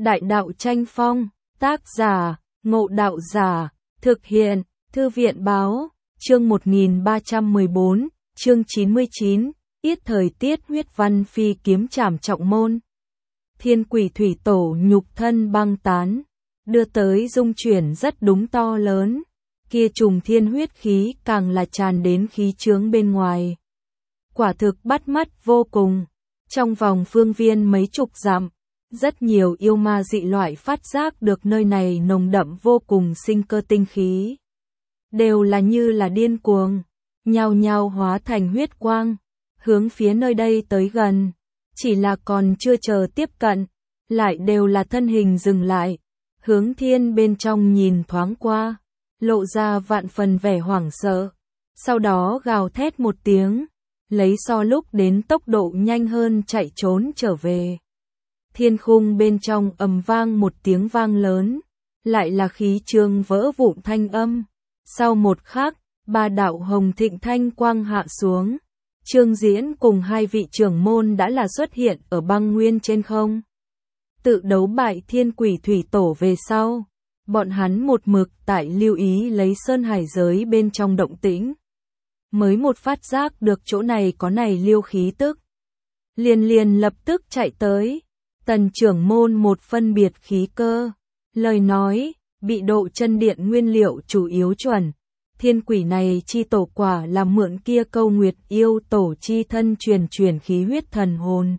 Đại đạo tranh phong, tác giả, Ngộ Đạo Giả, thực hiện, Thư viện báo, chương 1314, chương 99, Yết thời tiết huyết văn phi kiếm trảm trọng môn. Thiên quỷ thủy tổ nhục thân băng tán, đưa tới dung chuyển rất đúng to lớn, kia trùng thiên huyết khí càng là tràn đến khí chướng bên ngoài. Quả thực bắt mắt vô cùng, trong vòng phương viên mấy chục dặm, rất nhiều yêu ma dị loại phát giác được nơi này nồng đậm vô cùng sinh cơ tinh khí. Đều là như là điên cuồng, nhao nhao hóa thành huyết quang, hướng phía nơi đây tới gần. Chỉ là còn chưa chờ tiếp cận, lại đều là thân hình dừng lại, hướng thiên bên trong nhìn thoáng qua, lộ ra vạn phần vẻ hoảng sợ. Sau đó gào thét một tiếng, lấy so lúc đến tốc độ nhanh hơn chạy trốn trở về. Thiên khung bên trong ầm vang một tiếng vang lớn, lại là khí trường vỡ vụn thanh âm. Sau một khắc, ba đạo hồng thịnh thanh quang hạ xuống. Trương Diễn cùng hai vị trưởng môn đã là xuất hiện ở băng nguyên trên không. Tự đấu bại thiên quỷ thủy tổ về sau, bọn hắn một mực tại lưu ý lấy sơn hải giới bên trong động tĩnh. Mới một phát giác được chỗ này có này liêu khí tức. Liền lập tức chạy tới. Tần trưởng môn một phân biệt khí cơ. Lời nói, bị độ chân điện nguyên liệu chủ yếu chuẩn. Thiên quỷ này chi tổ quả là mượn kia câu nguyệt yêu tổ chi thân truyền khí huyết thần hồn.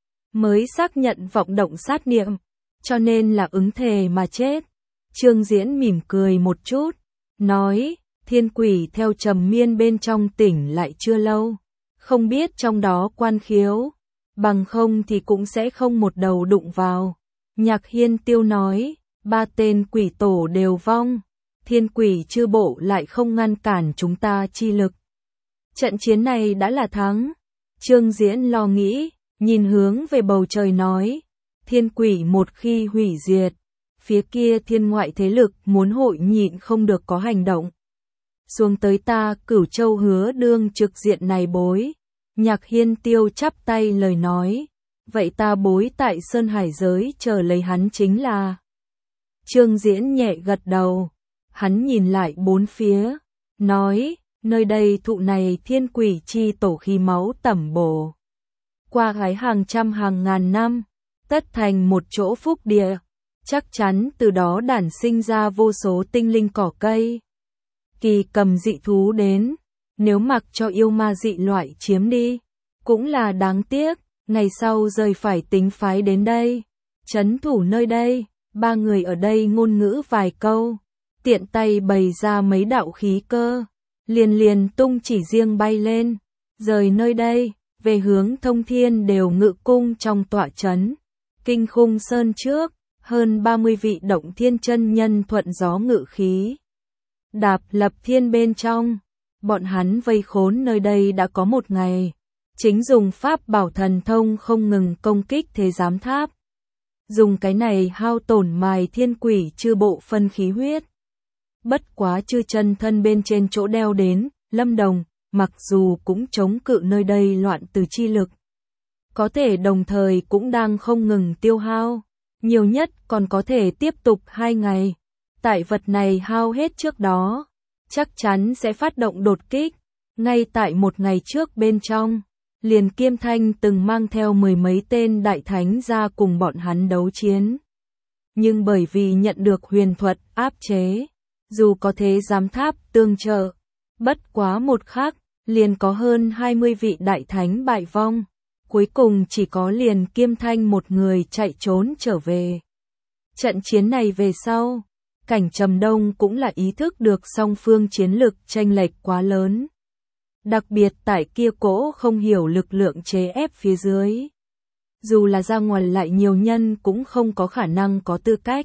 Mới xác nhận vọng động sát niệm, cho nên là ứng thề mà chết. Trương Diễn mỉm cười một chút, nói, thiên quỷ theo trầm miên bên trong tỉnh lại chưa lâu, không biết trong đó quan khiếu, bằng không thì cũng sẽ không một đầu đụng vào. Nhạc Hiên Tiêu nói, ba tên quỷ tổ đều vong. Thiên quỷ chư bộ lại không ngăn cản chúng ta chi lực. Trận chiến này đã là thắng. Trương Diễn lo nghĩ, nhìn hướng về bầu trời nói, thiên quỷ một khi hủy diệt, phía kia thiên ngoại thế lực muốn hội nhịn không được có hành động. Xuống tới ta Cửu Châu hứa đương trực diện này bối. Nhạc Hiên Tiêu chắp tay lời nói, vậy ta bối tại Sơn Hải giới chờ lấy hắn chính là. Trương Diễn nhẹ gật đầu. Hắn nhìn lại bốn phía, nói, nơi đây thụ này thiên quỷ chi tổ khí máu tẩm bổ. Qua gái hàng trăm hàng ngàn năm, tất thành một chỗ phúc địa, chắc chắn từ đó đản sinh ra vô số tinh linh cỏ cây. Kỳ cầm dị thú đến, nếu mặc cho yêu ma dị loại chiếm đi, cũng là đáng tiếc, ngày sau rời phải tính phái đến đây, trấn thủ nơi đây, ba người ở đây ngôn ngữ vài câu. Tiện tay bày ra mấy đạo khí cơ, liền tung chỉ riêng bay lên, rời nơi đây, về hướng Thông Thiên đều ngự cung trong tọa trấn. Kinh khung sơn trước, hơn 30 vị động thiên chân nhân thuận gió ngự khí. Đạp lập thiên bên trong, bọn hắn vây khốn nơi đây đã có một ngày, chính dùng pháp bảo thần thông không ngừng công kích thế giám tháp. Dùng cái này hao tổn mài thiên quỷ chư bộ phân khí huyết. Bất quá chư chân thân bên trên chỗ đeo đến, Lâm Đồng, mặc dù cũng chống cự nơi đây loạn từ chi lực. Có thể đồng thời cũng đang không ngừng tiêu hao, nhiều nhất còn có thể tiếp tục 2 ngày. Tại vật này hao hết trước đó, chắc chắn sẽ phát động đột kích. Ngay tại một ngày trước bên trong, liền Kiêm Thanh từng mang theo 10 mấy tên đại thánh ra cùng bọn hắn đấu chiến. Nhưng bởi vì nhận được huyền thuật áp chế, dù có thế giám tháp tương trợ, bất quá một khắc, liền có hơn 20 vị đại thánh bại vong. Cuối cùng chỉ có liền Kiêm Thanh một người chạy trốn trở về. Trận chiến này về sau, Cảnh Trầm Đông cũng là ý thức được song phương chiến lực chênh lệch quá lớn. Đặc biệt tại kia cỗ không hiểu lực lượng chế ép phía dưới. Dù là ra ngoài lại nhiều nhân cũng không có khả năng có tư cách.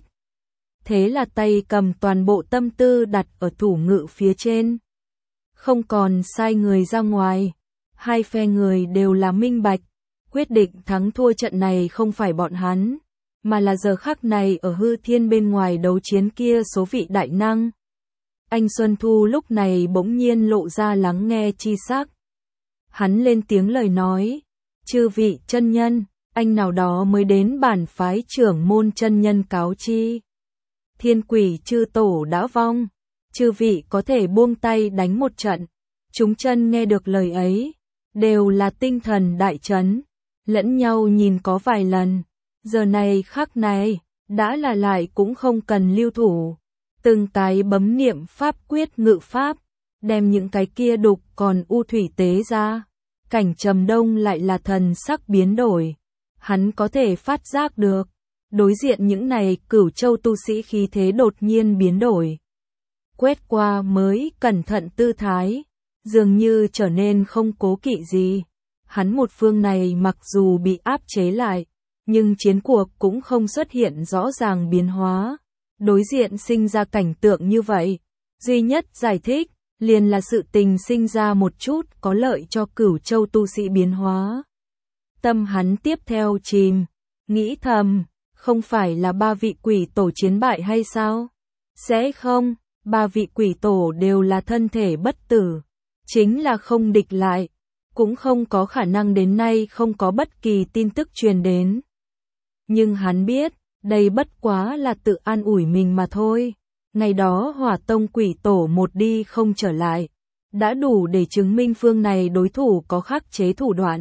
Thế là tay cầm toàn bộ tâm tư đặt ở thủ ngự phía trên. Không còn sai người ra ngoài. Hai phe người đều là minh bạch. Quyết định thắng thua trận này không phải bọn hắn, mà là giờ khắc này ở hư thiên bên ngoài đấu chiến kia số vị đại năng. Anh Xuân Thu lúc này bỗng nhiên lộ ra lắng nghe chi sắc. Hắn lên tiếng lời nói, chư vị chân nhân, anh nào đó mới đến bản phái trưởng môn chân nhân cáo chi. Thiên quỷ chư tổ đã vong, chư vị có thể buông tay đánh một trận. Chúng chân nghe được lời ấy, đều là tinh thần đại chấn, lẫn nhau nhìn có vài lần. Giờ này khắc này, đã là lại cũng không cần lưu thủ. Từng cái bấm niệm pháp quyết ngự pháp, đem những cái kia đục còn u thủy tế ra. Cảnh Trầm Đông lại là thần sắc biến đổi. Hắn có thể phát giác được. Đối diện những này Cửu Châu tu sĩ khí thế đột nhiên biến đổi. Quét qua mới cẩn thận tư thái, dường như trở nên không cố kỵ gì. Hắn một phương này mặc dù bị áp chế lại, nhưng chiến cuộc cũng không xuất hiện rõ ràng biến hóa. Đối diện sinh ra cảnh tượng như vậy, duy nhất giải thích, liền là sự tình sinh ra một chút có lợi cho Cửu Châu tu sĩ biến hóa. Tâm hắn tiếp theo chìm, nghĩ thầm, không phải là ba vị quỷ tổ chiến bại hay sao? Sẽ không, ba vị quỷ tổ đều là thân thể bất tử, chính là không địch lại, cũng không có khả năng đến nay không có bất kỳ tin tức truyền đến. Nhưng hắn biết, đây bất quá là tự an ủi mình mà thôi. Ngày đó Hỏa Tông quỷ tổ một đi không trở lại, đã đủ để chứng minh phương này đối thủ có khắc chế thủ đoạn.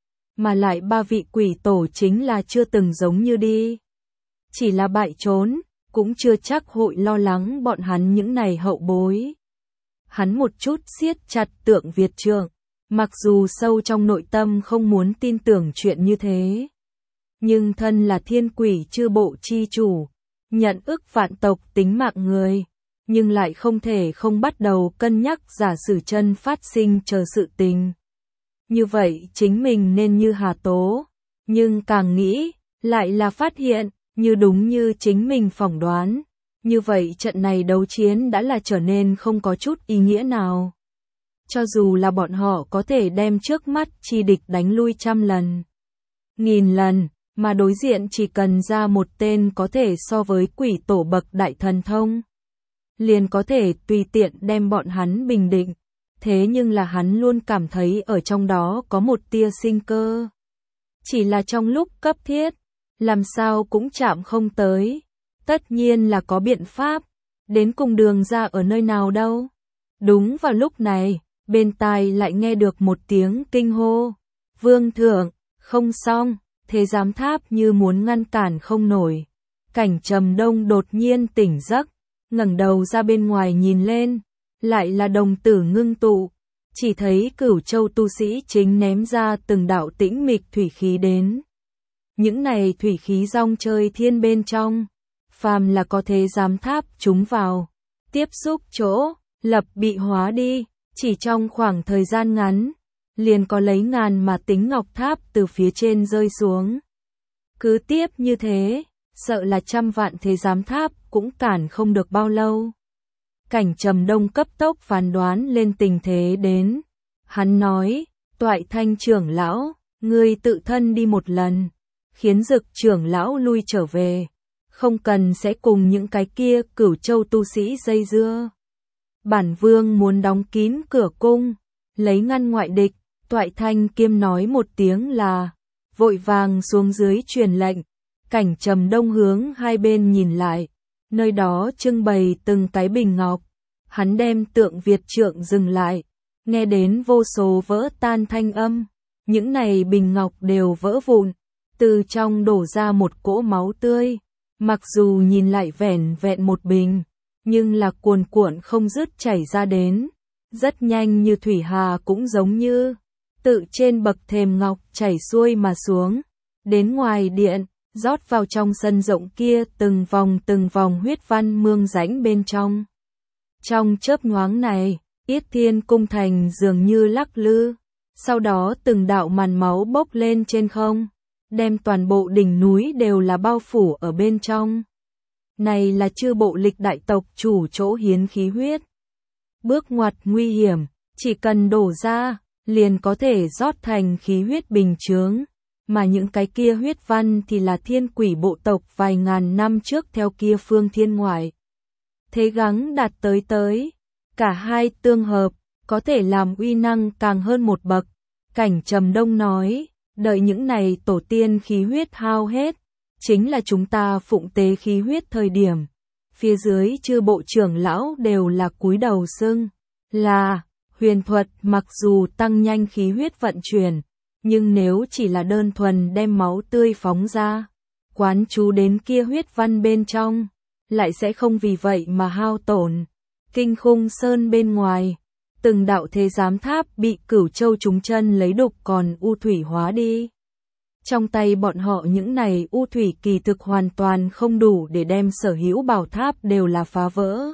Mà lại ba vị quỷ tổ chính là chưa từng giống như đi. Chỉ là bại trốn, cũng chưa chắc hội lo lắng bọn hắn những này hậu bối. Hắn một chút siết chặt Tượng Việt Trượng, mặc dù sâu trong nội tâm không muốn tin tưởng chuyện như thế. Nhưng thân là thiên quỷ chư bộ chi chủ, nhận ức vạn tộc tính mạng người, nhưng lại không thể không bắt đầu cân nhắc giả sử chân phát sinh chờ sự tình. Như vậy chính mình nên như Hà Tố, nhưng càng nghĩ, lại là phát hiện, như đúng như chính mình phỏng đoán. Như vậy trận này đấu chiến đã là trở nên không có chút ý nghĩa nào. Cho dù là bọn họ có thể đem trước mắt chi địch đánh lui 100 lần, 1000 lần, mà đối diện chỉ cần ra một tên có thể so với quỷ tổ bậc đại thần thông, liền có thể tùy tiện đem bọn hắn bình định. Thế nhưng là hắn luôn cảm thấy ở trong đó có một tia sinh cơ. Chỉ là trong lúc cấp thiết, làm sao cũng chạm không tới. Tất nhiên là có biện pháp, đến cùng đường ra ở nơi nào đâu. Đúng vào lúc này, bên tai lại nghe được một tiếng kinh hô. Vương thượng, không xong, thế giám tháp như muốn ngăn cản không nổi. Cảnh Trầm Đông đột nhiên tỉnh giấc, ngẩng đầu ra bên ngoài nhìn lên, lại là đồng tử ngưng tụ. Chỉ thấy Cửu Châu tu sĩ chính ném ra từng đạo tĩnh mịch thủy khí đến. Những này thủy khí rong chơi thiên bên trong, phàm là có thế giám tháp chúng vào, tiếp xúc chỗ, lập bị hóa đi, chỉ trong khoảng thời gian ngắn, liền có lấy ngàn mà tính ngọc tháp từ phía trên rơi xuống. Cứ tiếp như thế, sợ là 100 vạn thế giám tháp cũng cản không được bao lâu. Cảnh Trầm Đông cấp tốc phán đoán lên tình thế đến. Hắn nói, Toại Thanh trưởng lão, ngươi tự thân đi một lần, khiến Dực trưởng lão lui trở về, không cần sẽ cùng những cái kia Cửu Châu tu sĩ dây dưa. Bản vương muốn đóng kín cửa cung, lấy ngăn ngoại địch. Toại Thanh kiêm nói một tiếng là, vội vàng xuống dưới truyền lệnh. Cảnh Trầm Đông hướng hai bên nhìn lại, nơi đó trưng bày từng cái bình ngọc. Hắn đem Tượng Việt Trượng dừng lại, nghe đến vô số vỡ tan thanh âm. Những này bình ngọc đều vỡ vụn, từ trong đổ ra một cỗ máu tươi. Mặc dù nhìn lại vẻn vẹn một bình, nhưng là cuồn cuộn không dứt chảy ra đến. Rất nhanh như thủy hà cũng giống như tự trên bậc thềm ngọc chảy xuôi mà xuống, đến ngoài điện, rót vào trong sân rộng kia từng vòng huyết văn mương rãnh bên trong. Trong chớp nhoáng này, Yết Thiên cung thành dường như lắc lư, sau đó từng đạo màn máu bốc lên trên không, đem toàn bộ đỉnh núi đều là bao phủ ở bên trong. Này là chư bộ lịch đại tộc chủ chỗ hiến khí huyết. Bước ngoặt nguy hiểm, chỉ cần đổ ra, liền có thể rót thành khí huyết bình chướng, mà những cái kia huyết văn thì là thiên quỷ bộ tộc vài ngàn năm trước theo kia phương thiên ngoại. Thế gắng đạt tới, cả hai tương hợp, có thể làm uy năng càng hơn một bậc. Cảnh Trầm Đông nói, Đợi những này tổ tiên khí huyết hao hết, chính là chúng ta phụng tế khí huyết thời điểm. Phía dưới chư bộ trưởng lão đều là cúi đầu xưng là huyền thuật, mặc dù tăng nhanh khí huyết vận chuyển, nhưng nếu chỉ là đơn thuần đem máu tươi phóng ra, quán chú đến kia huyết văn bên trong, lại sẽ không vì vậy mà hao tổn. Kinh Khung Sơn bên ngoài, từng đạo thế giám tháp bị Cửu Châu trúng chân lấy đục còn u thủy hóa đi. Trong tay bọn họ những này u thủy kỳ thực hoàn toàn không đủ để đem sở hữu bảo tháp đều là phá vỡ.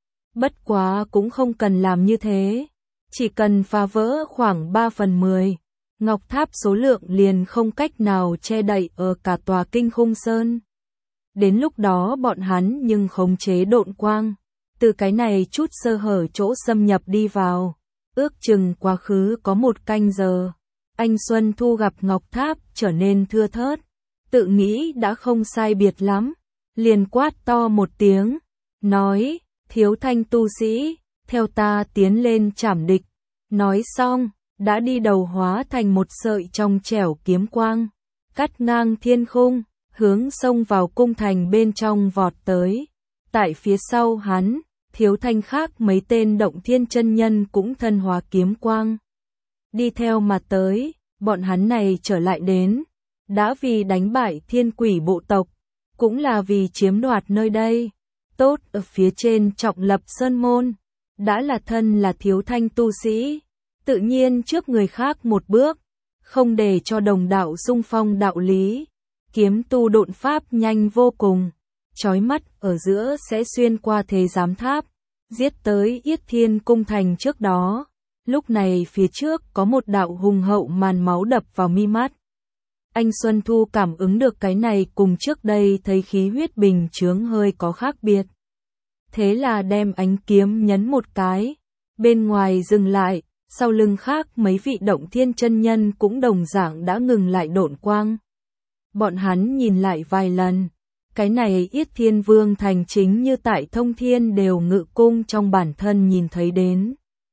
Bất quá cũng không cần làm như thế, chỉ cần phá vỡ khoảng 3/10, ngọc tháp số lượng liền không cách nào che đậy ở cả tòa Kinh Khung Sơn. Đến lúc đó bọn hắn nhưng khống chế độn quang, từ cái này chút sơ hở chỗ xâm nhập đi vào, ước chừng quá khứ có 1 canh giờ. Anh Xuân Thu gặp ngọc tháp trở nên thưa thớt, tự nghĩ đã không sai biệt lắm, liền quát to một tiếng, nói, Thiếu Thanh tu sĩ, theo ta tiến lên trảm địch. Nói xong, đã đi đầu hóa thành một sợi trong trẻo kiếm quang, cắt ngang thiên khung, hướng xông vào cung thành bên trong vọt tới. Tại phía sau hắn, Thiếu Thanh khác mấy tên động thiên chân nhân cũng thân hóa kiếm quang. Đi theo mà tới, bọn hắn này trở lại đến, đã vì đánh bại thiên quỷ bộ tộc, cũng là vì chiếm đoạt nơi đây. Tốt ở phía trên trọng lập sơn môn, đã là thân là Thiếu Thanh tu sĩ, tự nhiên trước người khác một bước, không để cho đồng đạo xung phong đạo lý. Kiếm tu độn pháp nhanh vô cùng, chói mắt ở giữa sẽ xuyên qua thế giám tháp, giết tới Yết Thiên cung thành trước đó. Lúc này phía trước có một đạo hùng hậu màn máu đập vào mi mắt. Anh Xuân Thu cảm ứng được cái này cùng trước đây thấy khí huyết bình chướng hơi có khác biệt. Thế là đem ánh kiếm nhấn một cái, bên ngoài dừng lại, sau lưng khác mấy vị động thiên chân nhân cũng đồng dạng đã ngừng lại độn quang. Bọn hắn nhìn lại vài lần, cái này Yết Thiên Vương thành chính như tại Thông Thiên đều ngự cung trong bản thân nhìn thấy đến.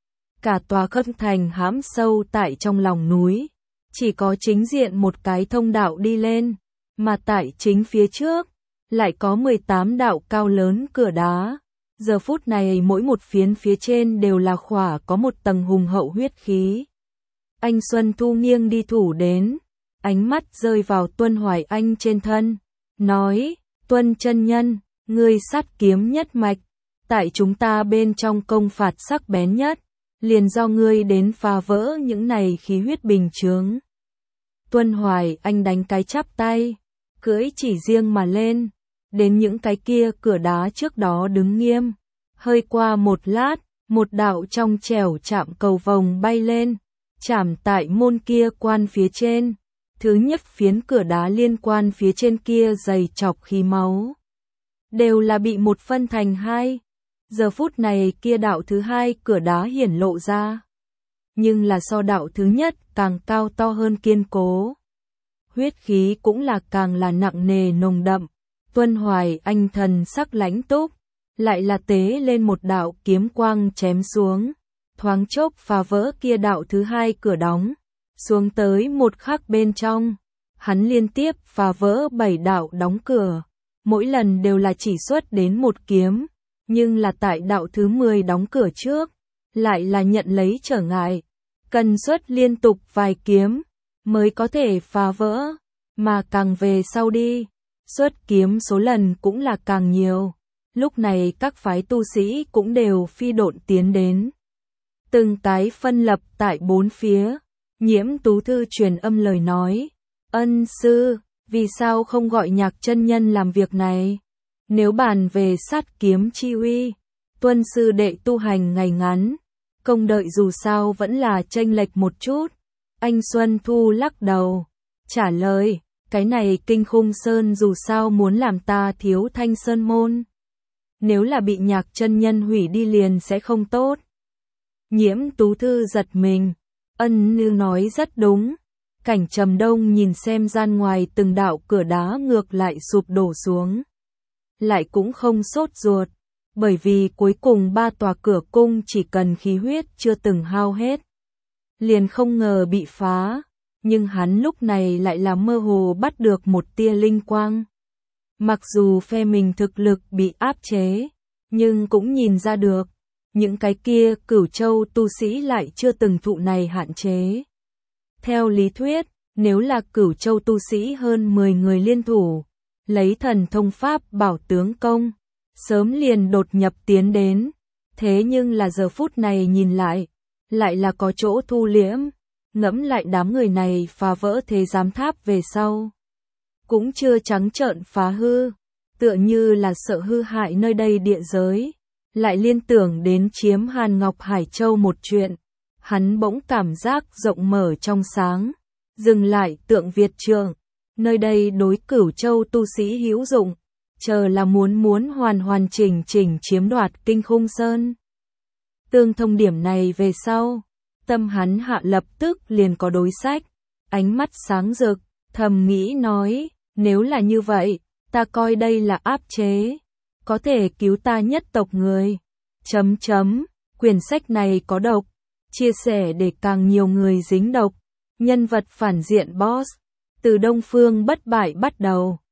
Cả tòa khâm thành hãm sâu tại trong lòng núi, chỉ có chính diện một cái thông đạo đi lên, mà tại chính phía trước, lại có 18 đạo cao lớn cửa đá. Giờ phút này mỗi một phiến phía trên đều là khỏa có một tầng hùng hậu huyết khí. Anh Xuân Thu nghiêng đi thủ đến, ánh mắt rơi vào Tuân Hoài Anh trên thân, nói, Tuân chân nhân, ngươi sát kiếm nhất mạch, tại chúng ta bên trong công phạt sắc bén nhất, liền do ngươi đến phá vỡ những này khí huyết bình chướng. Tuân Hoài Anh đánh cái chắp tay, cưỡi chỉ riêng mà lên, đến những cái kia cửa đá trước đó đứng nghiêm. Hơi qua một lát, một đạo trong trẻo chạm cầu vồng bay lên, chạm tại môn kia quan phía trên. Thứ nhất phiến cửa đá liên quan phía trên kia dày chọc khí máu, đều là bị một phân thành hai. Giờ phút này kia đạo thứ hai cửa đá hiển lộ ra, nhưng là so đạo thứ nhất càng cao to hơn kiên cố. Huyết khí cũng là càng là nặng nề nồng đậm. Tuân Hoài Anh thần sắc lãnh túc, lại là tế lên một đạo kiếm quang chém xuống, thoáng chốc phá vỡ kia đạo thứ hai cửa đóng, xuống tới một khắc bên trong. Hắn liên tiếp phá vỡ 7 đạo đóng cửa, mỗi lần đều là chỉ xuất đến một kiếm, nhưng là tại đạo thứ 10 đóng cửa trước, lại là nhận lấy trở ngại, cần xuất liên tục vài kiếm mới có thể phá vỡ, mà càng về sau đi, xuất kiếm số lần cũng là càng nhiều. Lúc này các phái tu sĩ cũng đều phi độn tiến đến, từng cái phân lập tại bốn phía. Nhiễm Tú Thư truyền âm lời nói, ân sư, vì sao không gọi Nhạc chân nhân làm việc này? Nếu bàn về sát kiếm chi uy, Tuân sư đệ tu hành ngày ngắn, công đợi dù sao vẫn là chênh lệch một chút. Anh Xuân Thu lắc đầu, trả lời, cái này Kinh Khung Sơn dù sao muốn làm ta Thiếu Thanh sơn môn. Nếu là bị Nhạc chân nhân hủy đi liền sẽ không tốt. Nhiễm Tú Thư giật mình, ân nương nói rất đúng. Cảnh Trầm Đông nhìn xem gian ngoài từng đạo cửa đá ngược lại sụp đổ xuống. Lại cũng không sốt ruột, bởi vì cuối cùng 3 tòa cửa cung chỉ cần khí huyết chưa từng hao hết, liền không ngờ bị phá. nhưng hắn lúc này lại là mơ hồ bắt được một tia linh quang. Mặc dù phe mình thực lực bị áp chế, nhưng cũng nhìn ra được, những cái kia Cửu Châu tu sĩ lại chưa từng thụ này hạn chế. Theo lý thuyết, nếu là Cửu Châu tu sĩ hơn 10 người liên thủ, lấy thần thông pháp bảo tướng công, sớm liền đột nhập tiến đến, thế nhưng là giờ phút này nhìn lại là có chỗ thu liễm, ngẫm lại đám người này phá vỡ thế giám tháp về sau. Cũng chưa trắng trợn phá hư, tựa như là sợ hư hại nơi đây địa giới, lại liên tưởng đến chiếm Hàn Ngọc Hải Châu một chuyện, hắn bỗng cảm giác rộng mở trong sáng, dừng lại Tượng Việt Trượng, nơi đây đối Cửu Châu tu sĩ hữu dụng, chờ là muốn hoàn chỉnh chiếm đoạt Kinh Khung Sơn. Tương thông điểm này về sau, tâm hắn hạ lập tức liền có đối sách, ánh mắt sáng rực, thầm nghĩ nói, nếu là như vậy, ta coi đây là áp chế, có thể cứu ta nhất tộc người. Quyển sách này có độc, chia sẻ để càng nhiều người dính độc, nhân vật phản diện boss, từ Đông Phương Bất Bại bắt đầu.